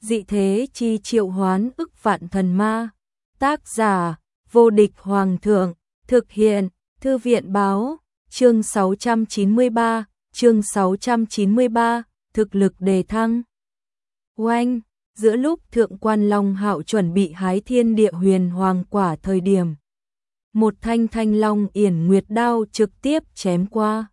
Dị thế chi triệu hoán ức vạn thần ma. Tác giả: Vô địch hoàng thượng. Thực hiện: Thư viện báo. Chương 693, chương 693, thực lực đề thăng. Oanh, giữa lúc Thượng Quan Long Hạo chuẩn bị hái thiên địa huyền hoàng quả thời điểm, một thanh thanh long yển nguyệt đao trực tiếp chém qua.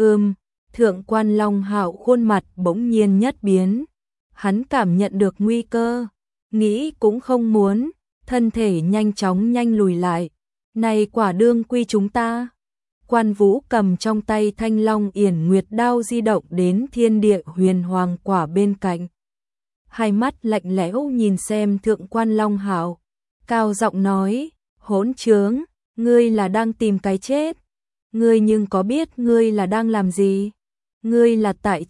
Thượng Quan Long Hạo khuôn mặt bỗng nhiên nhất biến. Hắn cảm nhận được nguy cơ, nghĩ cũng không muốn, thân thể nhanh chóng lùi lại. Này quả đương quy chúng ta. Quan Vũ cầm trong tay thanh long yển nguyệt đao di động đến thiên địa huyền hoàng quả bên cạnh. Hai mắt lạnh lẽo nhìn xem Thượng Quan Long Hạo, cao giọng nói: hỗn trướng, ngươi là đang tìm cái chết. Ngươi nhưng có biết ngươi là đang làm gì? Ngươi là tại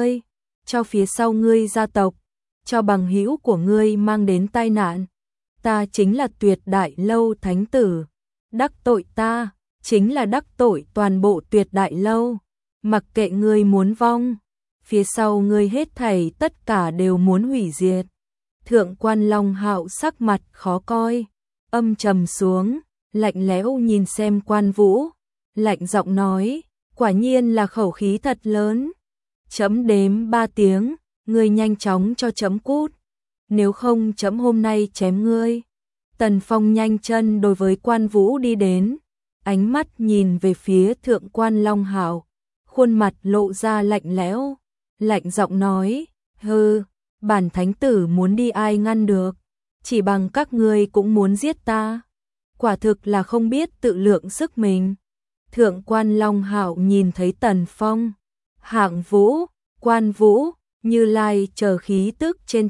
cho phía sau ngươi gia tộc, cho bằng hữu của ngươi mang đến tai nạn. Ta chính là Tuyệt Đại Lâu thánh tử, đắc tội ta, chính là đắc tội toàn bộ Tuyệt Đại Lâu. Mặc kệ ngươi muốn vong, phía sau ngươi hết thảy tất cả đều muốn hủy diệt. Thượng Quan Long Hạo sắc mặt khó coi, âm trầm xuống, lạnh lẽo nhìn xem Quan Vũ, lạnh giọng nói: quả nhiên là khẩu khí thật lớn. Chấm đếm 3 tiếng, ngươi nhanh chóng cho chấm cút, nếu không chấm hôm nay chém ngươi. Tần Phong nhanh chân đối với Quan Vũ đi đến, ánh mắt nhìn về phía Thượng Quan Long Hạo, khuôn mặt lộ ra lạnh lẽo, lạnh giọng nói: hừ, bản thánh tử muốn đi ai ngăn được, chỉ bằng các ngươi cũng muốn giết ta. Quả thực là không biết tự lượng sức mình. Thượng Quan Long Hạo nhìn thấy Tần Phong, Hạng Vũ, Quan Vũ, Như Lai chờ khí tức trên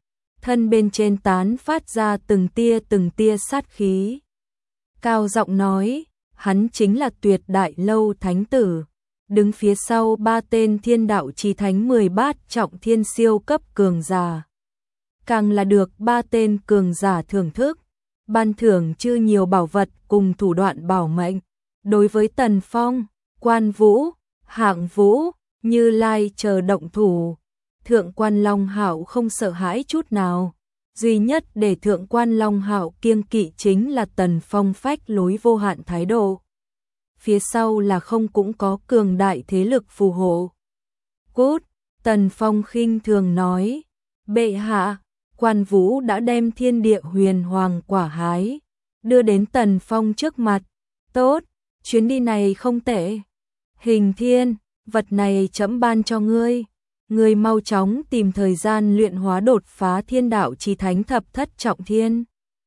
thân bên trên tán phát ra từng tia sát khí. Cao giọng nói: hắn chính là Tuyệt Đại Lâu thánh tử, đứng phía sau 3 tên thiên đạo chí thánh 10 bát trọng thiên siêu cấp cường giả. Càng là được 3 tên cường giả thưởng thức, ban thưởng chư nhiều bảo vật cùng thủ đoạn bảo mệnh. Đối với Tần Phong, Quan Vũ, Hạng Vũ, Như Lai chờ động thủ, Thượng Quan Long Hạo không sợ hãi chút nào. Duy nhất để Thượng Quan Long Hạo kiêng kỵ chính là Tần Phong phách lối vô hạn thái độ. Phía sau là không cũng có cường đại thế lực phù hộ. Cút, Tần Phong khinh thường nói: bệ hạ, Quan Vũ đã đem thiên địa huyền hoàng quả hái, đưa đến Tần Phong trước mặt. Tốt, chuyến đi này không tệ. Hình thiên, vật này trẫm ban cho ngươi. Ngươi mau chóng tìm thời gian luyện hóa đột phá thiên đạo chí thánh thập thất trọng thiên.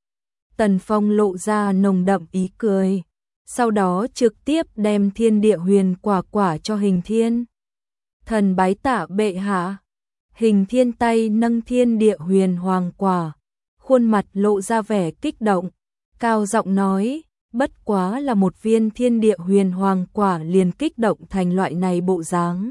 Tần Phong lộ ra nồng đậm ý cười, sau đó trực tiếp đem thiên địa huyền quả cho Hình thiên. Thần bái tạ bệ hạ. Hình thiên tay nâng thiên địa huyền hoàng quả, khuôn mặt lộ ra vẻ kích động, cao giọng nói: bất quá là một viên thiên địa huyền hoàng quả liền kích động thành loại này bộ dáng.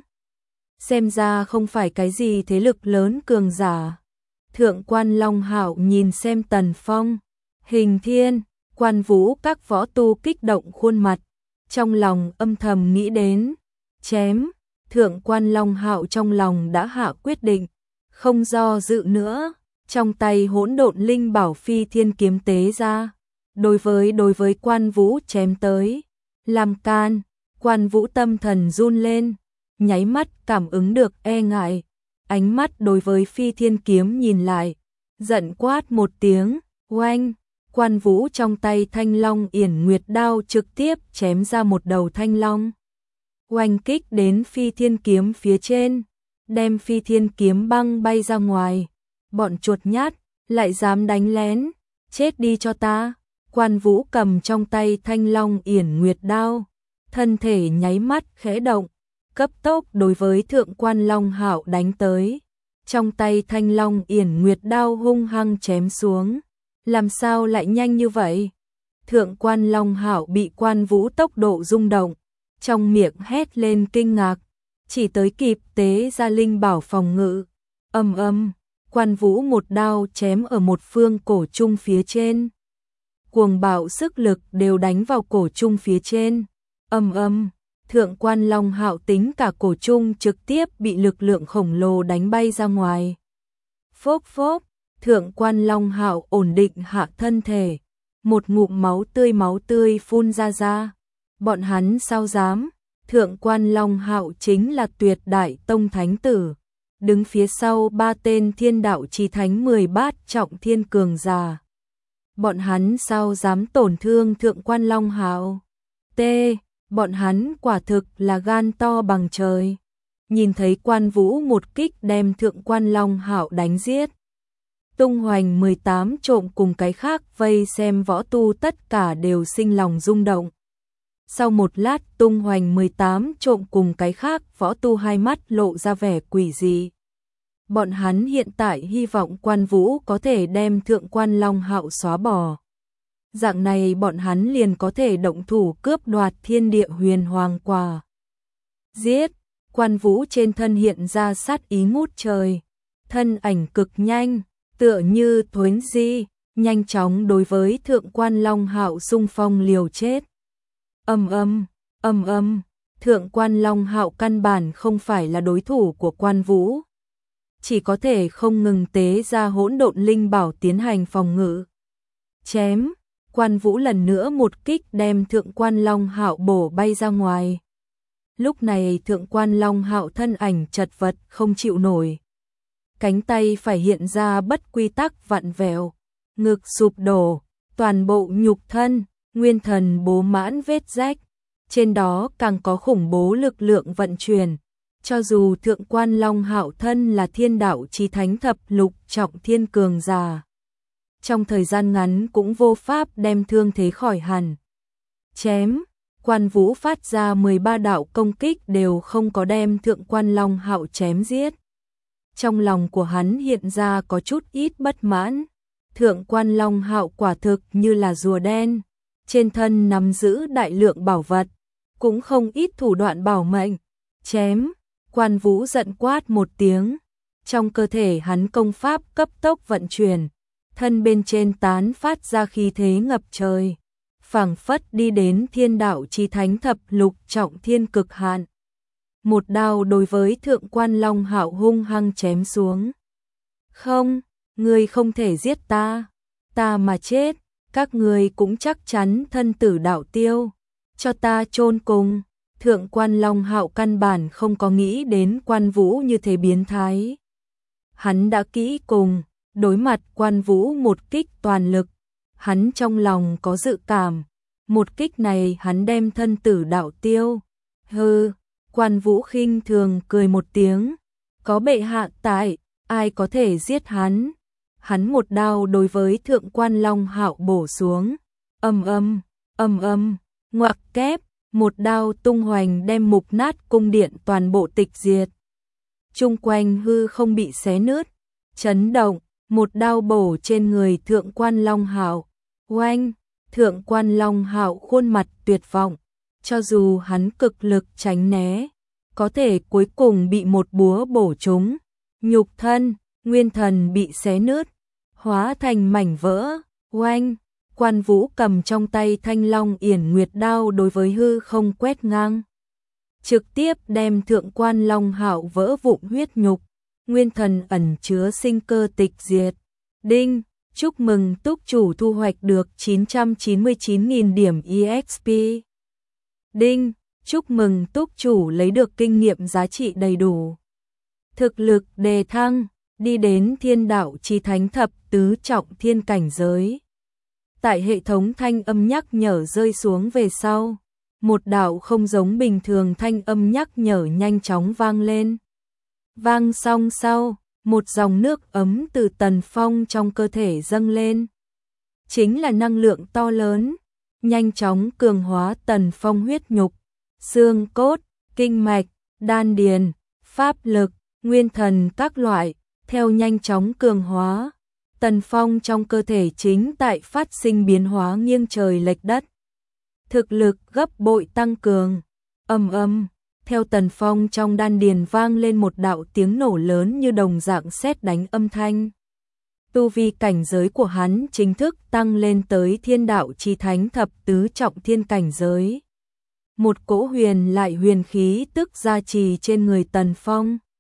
Xem ra không phải cái gì thế lực lớn cường giả. Thượng Quan Long Hạo nhìn xem Tần Phong, Hình thiên, Quan Vũ các võ tu kích động khuôn mặt, trong lòng âm thầm nghĩ đến chém. Thượng Quan Long Hạo trong lòng đã hạ quyết định, không do dự nữa, trong tay hỗn độn linh bảo phi thiên kiếm tế ra, đối với Quan Vũ chém tới. Làm can, Quan Vũ tâm thần run lên, nháy mắt cảm ứng được e ngại, ánh mắt đối với phi thiên kiếm nhìn lại, giận quát một tiếng: oanh! Quan Vũ trong tay thanh long yển nguyệt đao trực tiếp chém ra một đầu thanh long, oanh kích đến phi thiên kiếm phía trên, đem phi thiên kiếm băng bay ra ngoài. Bọn chuột nhát, lại dám đánh lén, chết đi cho ta. Quan Vũ cầm trong tay thanh long yển nguyệt đao, thân thể nháy mắt khẽ động, cấp tốc đối với Thượng Quan Long Hạo đánh tới. Trong tay thanh long yển nguyệt đao hung hăng chém xuống. Làm sao lại nhanh như vậy? Thượng Quan Long Hạo bị Quan Vũ tốc độ rung động, trong miệng hét lên kinh ngạc, chỉ tới kịp tế ra linh bảo phòng ngự. Quan Vũ một đao chém ở một phương cổ trung phía trên. Cuồng bạo sức lực đều đánh vào cổ trung phía trên. Thượng Quan Long Hạo tính cả cổ trung trực tiếp bị lực lượng khổng lồ đánh bay ra ngoài. Phốc phốc, Thượng Quan Long Hạo ổn định hạ thân thể, một ngụm máu tươi phun ra. Bọn hắn sao dám? Thượng Quan Long Hạo chính là tuyệt đại tông thánh tử, đứng phía sau 3 tên thiên đạo chi thánh 10 bát trọng thiên cường giả. Bọn hắn sao dám tổn thương Thượng Quan Long Hạo? Bọn hắn quả thực là gan to bằng trời. Nhìn thấy Quan Vũ một kích đem Thượng Quan Long Hạo đánh giết. Tung Hoành 18 trộm cùng cái khác vây xem võ tu tất cả đều sinh lòng rung động. Sau một lát Tung Hoành 18 trộm cùng cái khác võ tu hai mắt lộ ra vẻ quỷ dị. Bọn hắn hiện tại hy vọng Quan Vũ có thể đem Thượng Quan Long Hạo xóa bỏ. Dạng này bọn hắn liền có thể động thủ cướp đoạt thiên địa huyền hoàng quả. Giết! Quan Vũ trên thân hiện ra sát ý ngút trời. Thân ảnh cực nhanh, tựa như thuấn di, nhanh chóng đối với Thượng Quan Long Hạo xung phong liều chết. Thượng Quan Long Hạo căn bản không phải là đối thủ của Quan Vũ. Chỉ có thể không ngừng tế ra hỗn độn linh bảo tiến hành phòng ngự. Chém! Quan Vũ lần nữa một kích đem Thượng Quan Long Hạo bổ bay ra ngoài. Lúc này Thượng Quan Long Hạo thân ảnh chật vật không chịu nổi. Cánh tay phải hiện ra bất quy tắc vặn vẹo, ngực sụp đổ, toàn bộ nhục thân, nguyên thần bố mãn vết rách. Trên đó càng có khủng bố lực lượng vận chuyển. Cho dù Thượng Quan Long Hạo thân là thiên đạo chí thánh thập lục trọng thiên cường giả, trong thời gian ngắn cũng vô pháp đem thương thế khỏi hẳn. Chém! Quan Vũ phát ra 13 đạo công kích đều không có đem Thượng Quan Long Hạo chém giết. Trong lòng của hắn hiện ra có chút ít bất mãn. Thượng Quan Long Hạo quả thực như là rùa đen, trên thân nắm giữ đại lượng bảo vật, cũng không ít thủ đoạn bảo mệnh. Chém! Quan Vũ giận quát một tiếng, trong cơ thể hắn công pháp cấp tốc vận chuyển, thân bên trên tán phát ra khí thế ngập trời, phảng phất đi đến thiên đạo chí thánh thập lục trọng thiên cực hạn. Một đao đối với Thượng Quan Long Hạo hung hăng chém xuống. Không, ngươi không thể giết ta, ta mà chết, các ngươi cũng chắc chắn thân tử đạo tiêu, cho ta chôn cùng. Thượng Quan Long Hạo căn bản không có nghĩ đến Quan Vũ như thế biến thái. Hắn đã kỹ cùng, đối mặt Quan Vũ một kích toàn lực, hắn trong lòng có dự cảm, một kích này hắn đem thân tử đạo tiêu. Hừ, Quan Vũ khinh thường cười một tiếng, có bệ hạ tại, ai có thể giết hắn. Hắn một đao đối với Thượng Quan Long Hạo bổ xuống, ngoặc kép. Một đao tung hoành đem mục nát cung điện toàn bộ tịch diệt. Chung quanh hư không bị xé nứt, chấn động, một đao bổ trên người Thượng Quan Long Hạo. Oanh! Thượng Quan Long Hạo khuôn mặt tuyệt vọng, cho dù hắn cực lực tránh né, có thể cuối cùng bị một búa bổ trúng, nhục thân, nguyên thần bị xé nứt, hóa thành mảnh vỡ. Oanh! Quan Vũ cầm trong tay Thanh Long Yển Nguyệt đao đối với hư không quét ngang, trực tiếp đem Thượng Quan Long Hạo vỡ vụn huyết nhục, nguyên thần ẩn chứa sinh cơ tịch diệt. Đinh, chúc mừng túc chủ thu hoạch được 999.000 điểm EXP. Đinh, chúc mừng túc chủ lấy được kinh nghiệm giá trị đầy đủ. Thực lực đề thăng, đi đến thiên đạo chí thánh thập tứ trọng thiên cảnh giới. Tại hệ thống thanh âm nhắc nhở rơi xuống về sau, một đạo không giống bình thường thanh âm nhắc nhở nhanh chóng vang lên. Vang xong sau, một dòng nước ấm từ Tần Phong trong cơ thể dâng lên. Chính là năng lượng to lớn, nhanh chóng cường hóa Tần Phong huyết nhục, xương cốt, kinh mạch, đan điền, pháp lực, nguyên thần các loại, theo nhanh chóng cường hóa. Tần Phong trong cơ thể chính tại phát sinh biến hóa nghiêng trời lệch đất. Thực lực gấp bội tăng cường. Theo Tần Phong trong đan điền vang lên một đạo tiếng nổ lớn như đồng dạng sét đánh âm thanh. Tu vi cảnh giới của hắn chính thức tăng lên tới thiên đạo chí thánh thập tứ trọng thiên cảnh giới. Một cỗ huyền lại huyền khí tức gia trì trên người Tần Phong.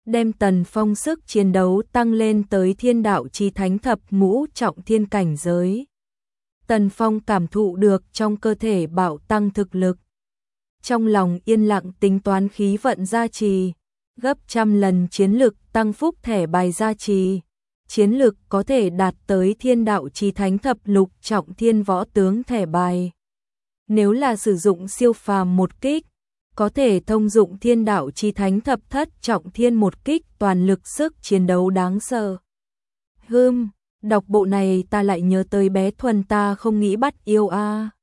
đem Tần Phong sức chiến đấu tăng lên tới thiên đạo chí thánh thập ngũ trọng thiên cảnh giới. Tần Phong cảm thụ được trong cơ thể bạo tăng thực lực. Trong lòng yên lặng tính toán khí vận gia trì, gấp trăm lần chiến lực tăng phúc thẻ bài gia trì. Chiến lực có thể đạt tới thiên đạo chí thánh thập lục trọng thiên võ tướng thẻ bài. Nếu là sử dụng siêu phàm một kích, có thể thông dụng thiên đạo chí thánh thập thất trọng thiên một kích, toàn lực sức chiến đấu đáng sợ. Đọc bộ này ta lại nhớ tới bé Thuần ta không nghĩ bắt yêu a.